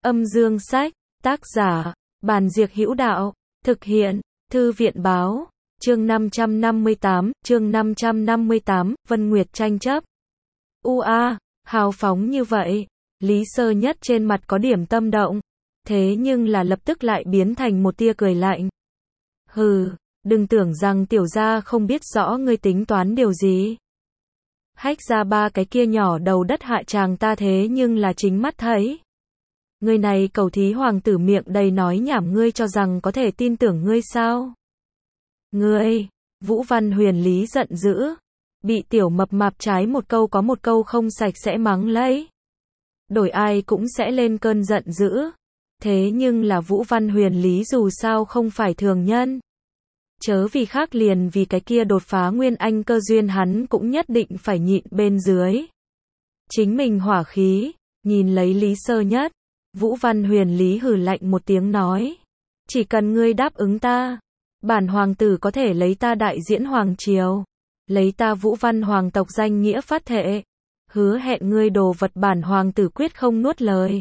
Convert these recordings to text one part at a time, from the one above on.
Âm dương sách, tác giả, Bàn Diệc Hữu Đạo, thực hiện, Thư viện báo, chương 558, Vân Nguyệt tranh chấp. Hào phóng như vậy, Lý Sơ Nhất trên mặt có điểm tâm động, thế nhưng là lập tức lại biến thành một tia cười lạnh. Hừ, đừng tưởng rằng tiểu gia không biết rõ ngươi tính toán điều gì. Hách ra ba cái kia nhỏ đầu đất hạ tràng ta thế nhưng là chính mắt thấy. Người này cầu thí hoàng tử miệng đầy nói nhảm, ngươi cho rằng có thể tin tưởng ngươi sao? Ngươi, Vũ Văn Huyền Lý giận dữ, bị tiểu mập mạp trái một câu có một câu không sạch sẽ mắng lấy. Đổi ai cũng sẽ lên cơn giận dữ. Thế nhưng là Vũ Văn Huyền Lý dù sao không phải thường nhân. Chớ vì khác liền vì cái kia đột phá nguyên anh cơ duyên hắn cũng nhất định phải nhịn bên dưới. Chính mình hỏa khí, nhìn lấy Lý Sơ Nhất. Vũ Văn Huyền Lý hừ lạnh một tiếng nói. Chỉ cần ngươi đáp ứng ta, bản hoàng tử có thể lấy ta đại diễn hoàng triều, lấy ta Vũ Văn hoàng tộc danh nghĩa phát thệ, hứa hẹn ngươi đồ vật bản hoàng tử quyết không nuốt lời.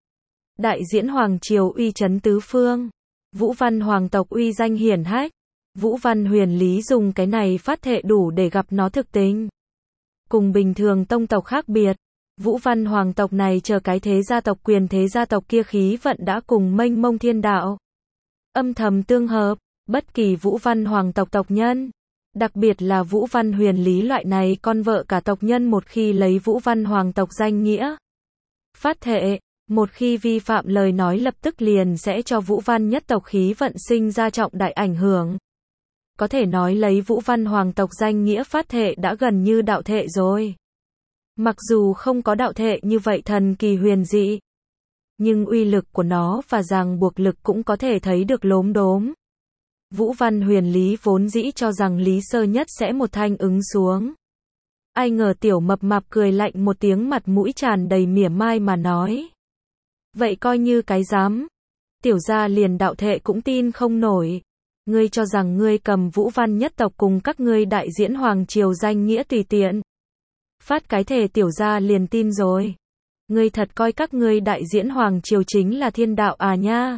Đại diễn hoàng triều uy chấn tứ phương, Vũ Văn hoàng tộc uy danh hiển hách, Vũ Văn Huyền Lý dùng cái này phát thệ đủ để gặp nó thực tình. Cùng bình thường tông tộc khác biệt, Vũ Văn hoàng tộc này chờ cái thế gia tộc quyền thế gia tộc kia khí vận đã cùng mênh mông thiên đạo âm thầm tương hợp, bất kỳ Vũ Văn hoàng tộc tộc nhân, đặc biệt là Vũ Văn Huyền Lý loại này con vợ cả tộc nhân một khi lấy Vũ Văn hoàng tộc danh nghĩa phát thệ, một khi vi phạm lời nói lập tức liền sẽ cho Vũ Văn nhất tộc khí vận sinh ra trọng đại ảnh hưởng. Có thể nói lấy Vũ Văn hoàng tộc danh nghĩa phát thệ đã gần như đạo thệ rồi. Mặc dù không có đạo thệ như vậy thần kỳ huyền dị, nhưng uy lực của nó và ràng buộc lực cũng có thể thấy được lốm đốm. Vũ Văn Huyền Lý vốn dĩ cho rằng Lý Sơ Nhất sẽ một thanh ứng xuống. Ai ngờ tiểu mập mạp cười lạnh một tiếng, mặt mũi tràn đầy mỉa mai mà nói. Vậy coi như cái dám. Tiểu gia liền đạo thệ cũng tin không nổi. Ngươi cho rằng ngươi cầm Vũ Văn nhất tộc cùng các ngươi đại diễn hoàng triều danh nghĩa tùy tiện phát cái thề tiểu gia liền tin rồi. Ngươi thật coi các ngươi đại diễn hoàng triều chính là thiên đạo à nha.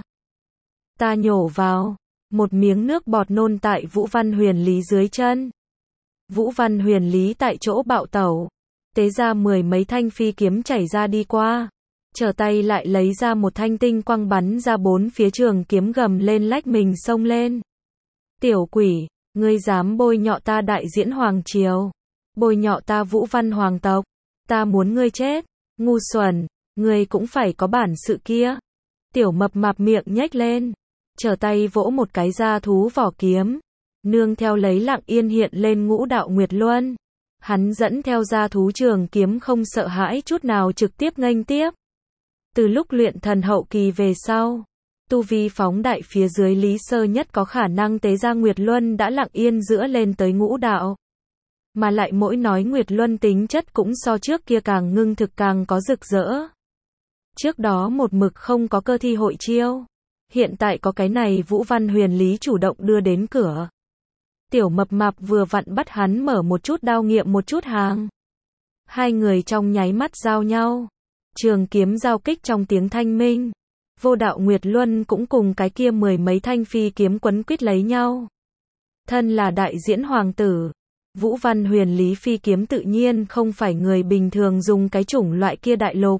Ta nhổ vào, một miếng nước bọt nôn tại Vũ Văn Huyền Lý dưới chân. Vũ Văn Huyền Lý tại chỗ bạo tẩu, tế ra 10 mấy thanh phi kiếm chảy ra đi qua, trở tay lại lấy ra một thanh tinh quang bắn ra bốn phía trường kiếm gầm lên lách mình xông lên. Tiểu quỷ, ngươi dám bôi nhọ ta đại diễn hoàng triều, bôi nhọ ta Vũ Văn hoàng tộc, ta muốn ngươi chết. Ngu xuẩn, ngươi cũng phải có bản sự kia. Tiểu mập mạp miệng nhếch lên, trở tay vỗ một cái ra thú vỏ kiếm, nương theo lấy lặng yên hiện lên ngũ đạo Nguyệt Luân. Hắn dẫn theo ra thú trường kiếm không sợ hãi chút nào trực tiếp nghênh tiếp. Từ lúc luyện thần hậu kỳ về sau, tu vi phóng đại phía dưới Lý Sơ Nhất có khả năng tế ra Nguyệt Luân đã lặng yên giữa lên tới ngũ đạo. Mà lại mỗi nói Nguyệt Luân tính chất cũng so trước kia càng ngưng thực càng có rực rỡ. Trước đó một mực không có cơ thi hội chiêu, hiện tại có cái này Vũ Văn Huyền Lý chủ động đưa đến cửa. Tiểu mập mạp vừa vặn bắt hắn mở một chút đao nghiệm một chút hàng. Hai người trong nháy mắt giao nhau, trường kiếm giao kích trong tiếng thanh minh. Vô đạo Nguyệt Luân cũng cùng cái kia 10 mấy thanh phi kiếm quấn quýt lấy nhau. Thân là đại diễn hoàng tử, Vũ Văn Huyền Lý phi kiếm tự nhiên không phải người bình thường dùng cái chủng loại kia đại lục.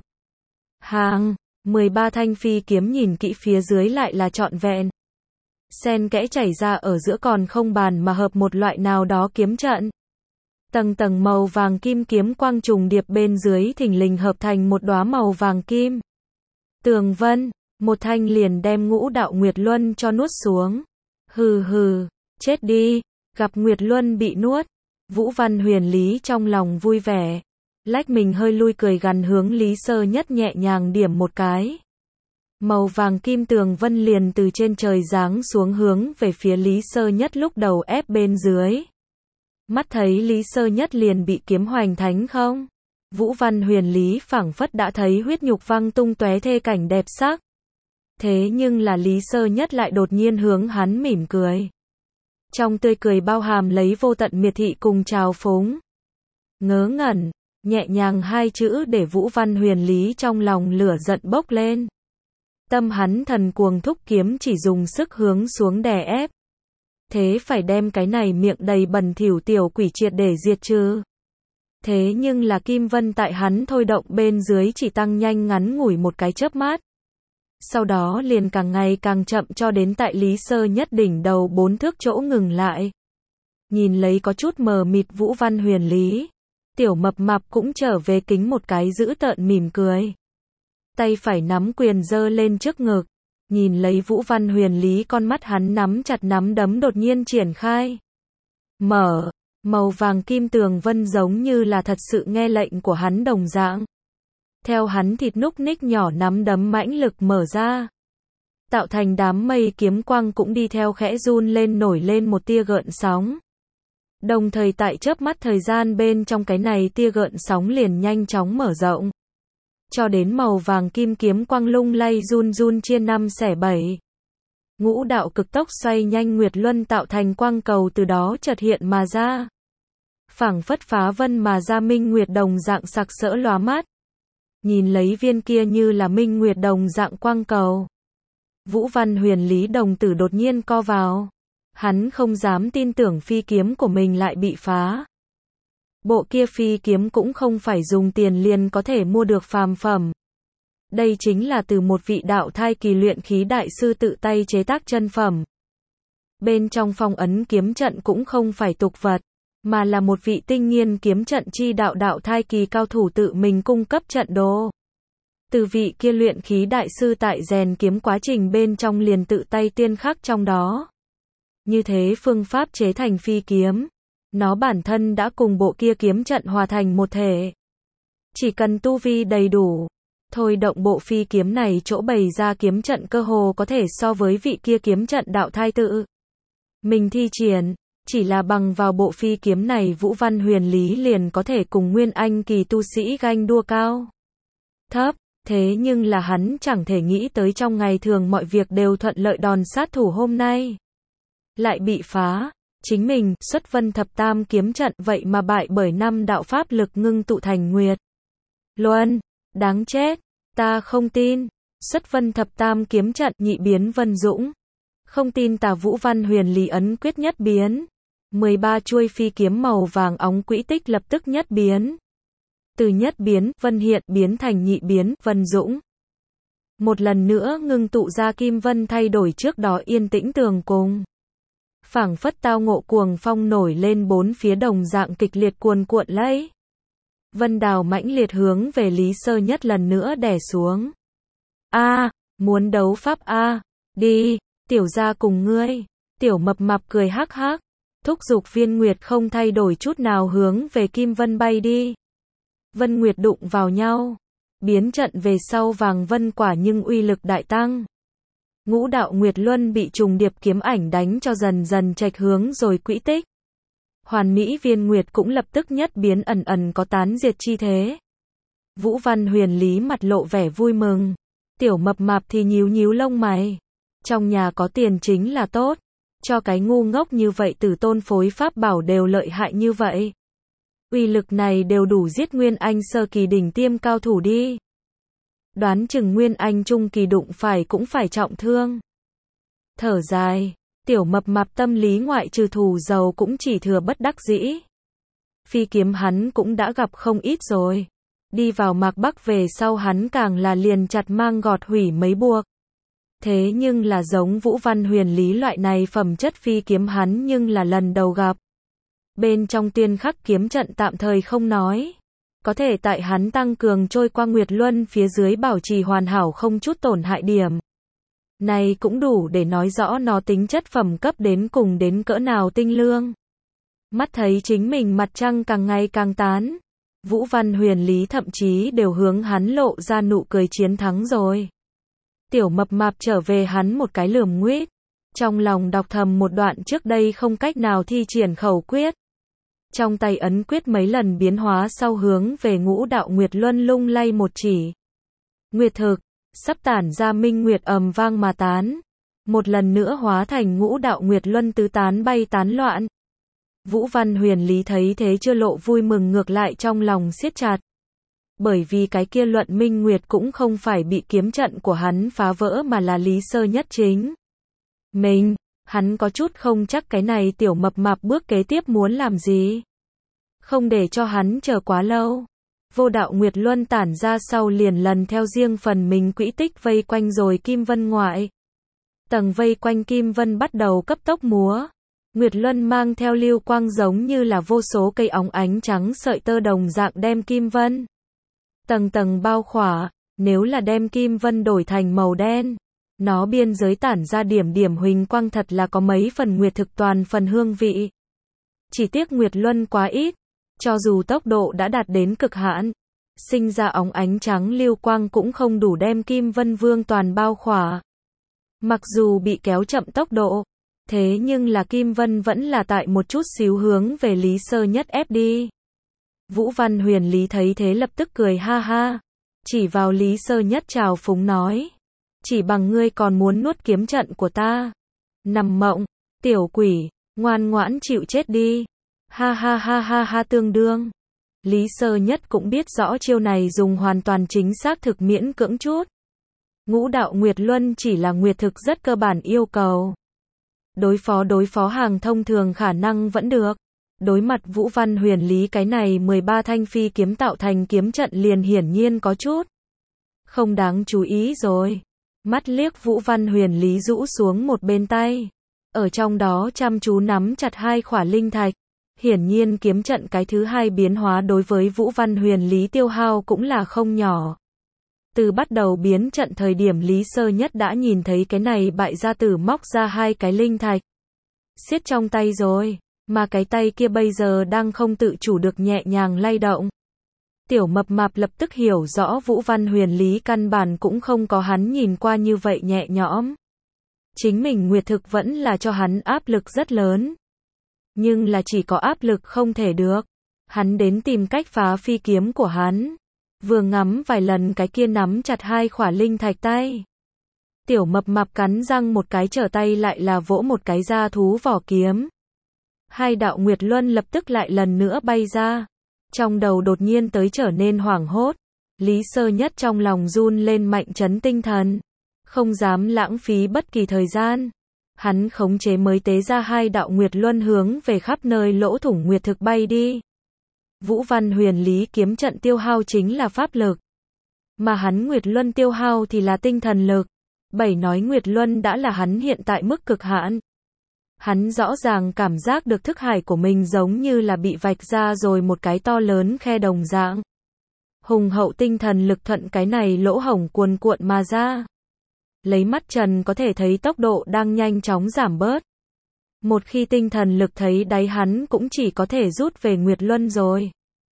Hàng, 13 thanh phi kiếm nhìn kỹ phía dưới lại là trọn vẹn. Xen kẽ chảy ra ở giữa còn không bàn mà hợp một loại nào đó kiếm trận. Tầng tầng màu vàng kim kiếm quang trùng điệp bên dưới thình lình hợp thành một đóa màu vàng kim. Tường vân, một thanh liền đem ngũ đạo Nguyệt Luân cho nuốt xuống. Hừ hừ, chết đi, gặp Nguyệt Luân bị nuốt. Vũ Văn Huyền Lý trong lòng vui vẻ, lách mình hơi lui cười gằn hướng Lý Sơ Nhất nhẹ nhàng điểm một cái. Màu vàng kim tường vân liền từ trên trời giáng xuống hướng về phía Lý Sơ Nhất lúc đầu ép bên dưới. Mắt thấy Lý Sơ Nhất liền bị kiếm hoành thánh không? Vũ Văn Huyền Lý phảng phất đã thấy huyết nhục văng tung tóe thê cảnh đẹp sắc. Thế nhưng là Lý Sơ Nhất lại đột nhiên hướng hắn mỉm cười. Trong tươi cười bao hàm lấy vô tận miệt thị cùng trào phúng. Ngớ ngẩn, nhẹ nhàng hai chữ để Vũ Văn Huyền Lý trong lòng lửa giận bốc lên. Tâm hắn thần cuồng thúc kiếm chỉ dùng sức hướng xuống đè ép. Thế phải đem cái này miệng đầy bẩn thỉu tiểu quỷ triệt để diệt trừ. Thế nhưng là kim vân tại hắn thôi động bên dưới chỉ tăng nhanh ngắn ngủi một cái chớp mắt. Sau đó liền càng ngày càng chậm cho đến tại Lý Sơ Nhất đỉnh đầu 4 thước chỗ ngừng lại. Nhìn lấy có chút mờ mịt Vũ Văn Huyền Lý, tiểu mập mạp cũng trở về kính một cái dữ tợn mỉm cười. Tay phải nắm quyền giơ lên trước ngực, nhìn lấy Vũ Văn Huyền Lý, con mắt hắn nắm chặt nắm đấm đột nhiên triển khai. Mở, màu vàng kim tường vân giống như là thật sự nghe lệnh của hắn đồng dạng. Theo hắn thịt núc ních nhỏ nắm đấm mãnh lực mở ra. Tạo thành đám mây kiếm quang cũng đi theo khẽ run lên nổi lên một tia gợn sóng. Đồng thời tại chớp mắt thời gian bên trong cái này tia gợn sóng liền nhanh chóng mở rộng. Cho đến màu vàng kim kiếm quang lung lay run run chia 5 xẻ 7. Ngũ đạo cực tốc xoay nhanh nguyệt luân tạo thành quang cầu từ đó chợt hiện mà ra. Phảng phất phá vân mà ra minh nguyệt đồng dạng sặc sỡ lóa mắt. Nhìn lấy viên kia như là minh nguyệt đồng dạng quang cầu. Vũ Văn Huyền Lý đồng tử đột nhiên co vào. Hắn không dám tin tưởng phi kiếm của mình lại bị phá. Bộ kia phi kiếm cũng không phải dùng tiền liền có thể mua được phàm phẩm. Đây chính là từ một vị đạo thai kỳ luyện khí đại sư tự tay chế tác chân phẩm. Bên trong phong ấn kiếm trận cũng không phải tục vật, mà là một vị tinh nghiên kiếm trận chi đạo đạo thai kỳ cao thủ tự mình cung cấp trận đồ. Từ vị kia luyện khí đại sư tại rèn kiếm quá trình bên trong liền tự tay tiên khắc trong đó. Như thế phương pháp chế thành phi kiếm, nó bản thân đã cùng bộ kia kiếm trận hòa thành một thể. Chỉ cần tu vi đầy đủ, thôi động bộ phi kiếm này chỗ bày ra kiếm trận cơ hồ có thể so với vị kia kiếm trận đạo thai tự mình thi triển. Chỉ là bằng vào bộ phi kiếm này Vũ Văn Huyền Lý liền có thể cùng Nguyên Anh kỳ tu sĩ ganh đua cao thấp. Thế nhưng là hắn chẳng thể nghĩ tới trong ngày thường mọi việc đều thuận lợi, đòn sát thủ hôm nay lại bị phá. Chính mình xuất vân thập tam kiếm trận vậy mà bại bởi 5 đạo pháp lực ngưng tụ thành nguyệt luân. Đáng chết, ta không tin. Xuất vân thập tam kiếm trận nhị biến vân dũng. Không tin tà. Vũ Văn Huyền Lý ấn quyết nhất biến. 13 chuôi phi kiếm màu vàng óng quỹ tích lập tức nhất biến. Từ nhất biến vân hiện biến thành nhị biến vân dũng. Một lần nữa ngưng tụ ra kim vân thay đổi trước đó yên tĩnh tường cùng. Phảng phất tao ngộ cuồng phong nổi lên bốn phía đồng dạng kịch liệt cuồn cuộn lấy. Vân đào mãnh liệt hướng về Lý Sơ Nhất lần nữa đè xuống. A, muốn đấu pháp a, đi, tiểu gia cùng ngươi. Tiểu mập mạp cười hắc hắc, thúc giục viên nguyệt không thay đổi chút nào hướng về kim vân bay đi. Vân nguyệt đụng vào nhau, biến trận về sau vàng vân quả nhưng uy lực đại tăng. Ngũ đạo nguyệt luân bị trùng điệp kiếm ảnh đánh cho dần dần chệch hướng rồi quỹ tích. Hoàn mỹ viên nguyệt cũng lập tức nhất biến ẩn ẩn có tán diệt chi thế. Vũ Văn Huyền Lý mặt lộ vẻ vui mừng. Tiểu mập mạp thì nhíu nhíu lông mày. Trong nhà có tiền chính là tốt. Cho cái ngu ngốc như vậy tử tôn phối pháp bảo đều lợi hại như vậy. Uy lực này đều đủ giết Nguyên Anh sơ kỳ đỉnh tiêm cao thủ đi. Đoán chừng Nguyên Anh trung kỳ đụng phải cũng phải trọng thương. Thở dài, tiểu mập mạp tâm lý ngoại trừ thù giàu cũng chỉ thừa bất đắc dĩ. Phi kiếm hắn cũng đã gặp không ít rồi. Đi vào Mạc Bắc về sau hắn càng là liền chặt mang gọt hủy mấy buộc. Thế nhưng là giống Vũ Văn Huyền Lý loại này phẩm chất phi kiếm hắn nhưng là lần đầu gặp. Bên trong tiên khắc kiếm trận tạm thời không nói. Có thể tại hắn tăng cường trôi qua Nguyệt Luân phía dưới bảo trì hoàn hảo không chút tổn hại điểm. Này cũng đủ để nói rõ nó tính chất phẩm cấp đến cùng đến cỡ nào tinh lương. Mắt thấy chính mình mặt trăng càng ngày càng tán. Vũ Văn Huyền Lý thậm chí đều hướng hắn lộ ra nụ cười chiến thắng rồi. Tiểu mập mạp trở về hắn một cái lườm nguýt. Trong lòng đọc thầm một đoạn trước đây không cách nào thi triển khẩu quyết. Trong tay ấn quyết mấy lần biến hóa sau hướng về ngũ đạo Nguyệt Luân lung lay một chỉ. Nguyệt thực, sắp tản ra minh nguyệt ầm vang mà tán. Một lần nữa hóa thành ngũ đạo Nguyệt Luân tứ tán bay tán loạn. Vũ Văn Huyền Lý thấy thế chưa lộ vui mừng ngược lại trong lòng siết chặt. Bởi vì cái kia Luận Minh Nguyệt cũng không phải bị kiếm trận của hắn phá vỡ mà là Lý Sơ Nhất chính mình. Hắn có chút không chắc cái này tiểu mập mạp bước kế tiếp muốn làm gì. Không để cho hắn chờ quá lâu. Vô đạo Nguyệt Luân tản ra sau liền lần theo riêng phần mình quỹ tích vây quanh rồi Kim Vân ngoại. Tầng vây quanh Kim Vân bắt đầu cấp tốc múa. Nguyệt Luân mang theo lưu quang giống như là vô số cây óng ánh trắng sợi tơ đồng dạng đem Kim Vân tầng tầng bao khỏa. Nếu là đem Kim Vân đổi thành màu đen, nó biên giới tản ra điểm điểm huỳnh quang thật là có mấy phần nguyệt thực toàn phần hương vị. Chỉ tiếc Nguyệt Luân quá ít, cho dù tốc độ đã đạt đến cực hạn, sinh ra óng ánh trắng lưu quang cũng không đủ đem Kim Vân Vương toàn bao khỏa. Mặc dù bị kéo chậm tốc độ, thế nhưng là Kim Vân vẫn là tại một chút xíu hướng về Lý Sơ Nhất ép đi. Vũ Văn Huyền Lý thấy thế lập tức cười ha ha, chỉ vào Lý Sơ Nhất trào phúng nói, chỉ bằng ngươi còn muốn nuốt kiếm trận của ta. Nằm mộng, tiểu quỷ, ngoan ngoãn chịu chết đi. Ha ha ha ha ha tương đương. Lý Sơ Nhất cũng biết rõ chiêu này dùng hoàn toàn chính xác thực miễn cưỡng chút. Ngũ đạo Nguyệt Luân chỉ là nguyệt thực rất cơ bản yêu cầu. Đối phó hàng thông thường khả năng vẫn được. Đối mặt Vũ Văn Huyền Lý cái này 13 thanh phi kiếm tạo thành kiếm trận liền hiển nhiên có chút không đáng chú ý rồi. Mắt liếc Vũ Văn Huyền Lý rũ xuống một bên tay. Ở trong đó chăm chú nắm chặt hai khỏa linh thạch. Hiển nhiên kiếm trận cái thứ hai biến hóa đối với Vũ Văn Huyền Lý tiêu hao cũng là không nhỏ. Từ bắt đầu biến trận thời điểm Lý Sơ Nhất đã nhìn thấy cái này bại gia tử móc ra hai cái linh thạch. Siết trong tay rồi, mà cái tay kia bây giờ đang không tự chủ được nhẹ nhàng lay động. Tiểu mập mạp lập tức hiểu rõ Vũ Văn Huyền Lý căn bản cũng không có hắn nhìn qua như vậy nhẹ nhõm. Chính mình nguyệt thực vẫn là cho hắn áp lực rất lớn. Nhưng là chỉ có áp lực không thể được. Hắn đến tìm cách phá phi kiếm của hắn. Vừa ngắm vài lần cái kia nắm chặt hai khỏa linh thạch tay. Tiểu mập mạp cắn răng một cái trở tay lại là vỗ một cái ra thú vỏ kiếm. Hai đạo Nguyệt Luân lập tức lại lần nữa bay ra. Trong đầu đột nhiên tới trở nên hoảng hốt. Lý Sơ Nhất trong lòng run lên mạnh trấn tinh thần. Không dám lãng phí bất kỳ thời gian. Hắn khống chế mới tế ra hai đạo Nguyệt Luân hướng về khắp nơi lỗ thủng nguyệt thực bay đi. Vũ Văn Huyền Lý kiếm trận tiêu hao chính là pháp lực. Mà hắn Nguyệt Luân tiêu hao thì là tinh thần lực. Bảy nói Nguyệt Luân đã là hắn hiện tại mức cực hạn. Hắn rõ ràng cảm giác được thức hải của mình giống như là bị vạch ra rồi một cái to lớn khe đồng dạng. Hùng hậu tinh thần lực thuận cái này lỗ hổng cuồn cuộn mà ra. Lấy mắt trần có thể thấy tốc độ đang nhanh chóng giảm bớt. Một khi tinh thần lực thấy đáy hắn cũng chỉ có thể rút về Nguyệt Luân rồi.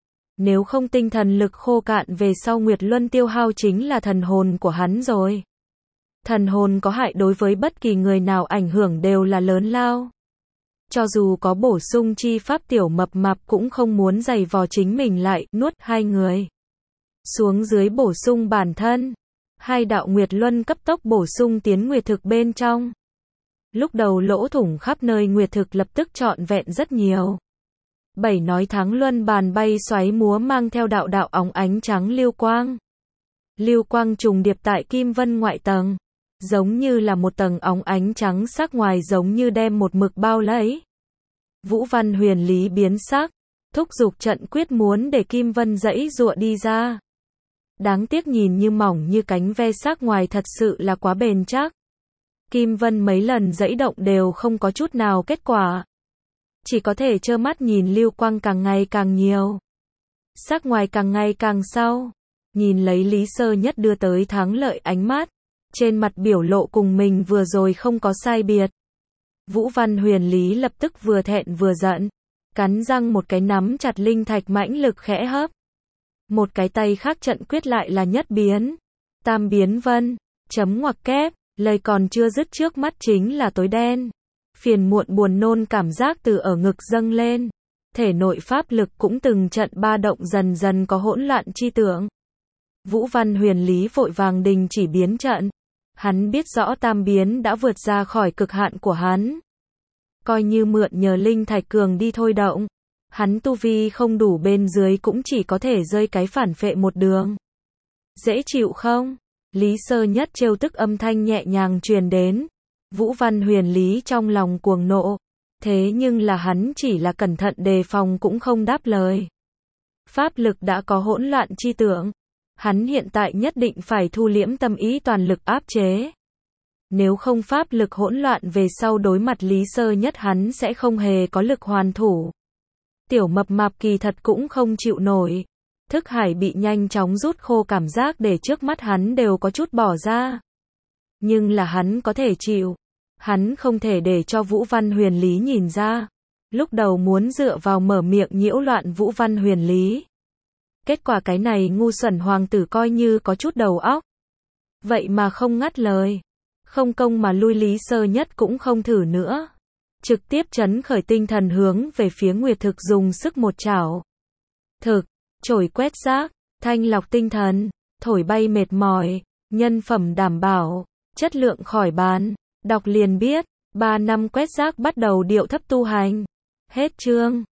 Nếu không tinh thần lực khô cạn về sau Nguyệt Luân tiêu hao chính là thần hồn của hắn rồi. Thần hồn có hại đối với bất kỳ người nào ảnh hưởng đều là lớn lao. Cho dù có bổ sung chi pháp tiểu mập mạp cũng không muốn giày vò chính mình lại nuốt hai người. Xuống dưới bổ sung bản thân. Hai đạo Nguyệt Luân cấp tốc bổ sung tiến nguyệt thực bên trong. Lúc đầu lỗ thủng khắp nơi nguyệt thực lập tức trọn vẹn rất nhiều. Bảy nói thắng luân bàn bay xoáy múa mang theo đạo đạo óng ánh trắng lưu quang. Lưu quang trùng điệp tại Kim Vân ngoại tầng. Giống như là một tầng óng ánh trắng sắc ngoài giống như đem một mực bao lấy. Vũ Văn Huyền Lý biến sắc. Thúc giục trận quyết muốn để Kim Vân giãy giụa đi ra. Đáng tiếc nhìn như mỏng như cánh ve sắc ngoài thật sự là quá bền chắc. Kim Vân mấy lần giãy động đều không có chút nào kết quả. Chỉ có thể trơ mắt nhìn lưu quang càng ngày càng nhiều. Sắc ngoài càng ngày càng sau. Nhìn lấy Lý Sơ Nhất đưa tới thắng lợi ánh mắt. Trên mặt biểu lộ cùng mình vừa rồi không có sai biệt. Vũ Văn Huyền Lý lập tức vừa thẹn vừa giận. Cắn răng một cái nắm chặt linh thạch mãnh lực khẽ hấp. Một cái tay khác trận quyết lại là nhất biến. Tam biến vân. Chấm ngoặc kép. Lời còn chưa dứt trước mắt chính là tối đen. Phiền muộn buồn nôn cảm giác từ ở ngực dâng lên. Thể nội pháp lực cũng từng trận ba động dần dần có hỗn loạn chi tưởng. Vũ Văn Huyền Lý vội vàng đình chỉ biến trận. Hắn biết rõ tam biến đã vượt ra khỏi cực hạn của hắn. Coi như mượn nhờ linh thạch cường đi thôi động. Hắn tu vi không đủ bên dưới cũng chỉ có thể rơi cái phản phệ một đường. Dễ chịu không? Lý Sơ Nhất trêu tức âm thanh nhẹ nhàng truyền đến. Vũ Văn Huyền Lý trong lòng cuồng nộ. Thế nhưng là hắn chỉ là cẩn thận đề phòng cũng không đáp lời. Pháp lực đã có hỗn loạn chi tưởng. Hắn hiện tại nhất định phải thu liễm tâm ý toàn lực áp chế. Nếu không pháp lực hỗn loạn về sau đối mặt Lý Sơ Nhất hắn sẽ không hề có lực hoàn thủ. Tiểu mập mạp kỳ thật cũng không chịu nổi. Thức hải bị nhanh chóng rút khô cảm giác để trước mắt hắn đều có chút bỏ ra. Nhưng là hắn có thể chịu. Hắn không thể để cho Vũ Văn Huyền Lý nhìn ra. Lúc đầu muốn dựa vào mở miệng nhiễu loạn Vũ Văn Huyền Lý. Kết quả cái này ngu xuẩn hoàng tử coi như có chút đầu óc. Vậy mà không ngắt lời. Không công mà lui, Lý Sơ Nhất cũng không thử nữa. Trực tiếp trấn khởi tinh thần hướng về phía Nguyệt Thực dùng sức một chảo. Thực, chổi quét rác, thanh lọc tinh thần, thổi bay mệt mỏi, nhân phẩm đảm bảo, chất lượng khỏi bàn. Đọc liền biết, 3 năm quét rác bắt đầu điệu thấp tu hành. Hết chương.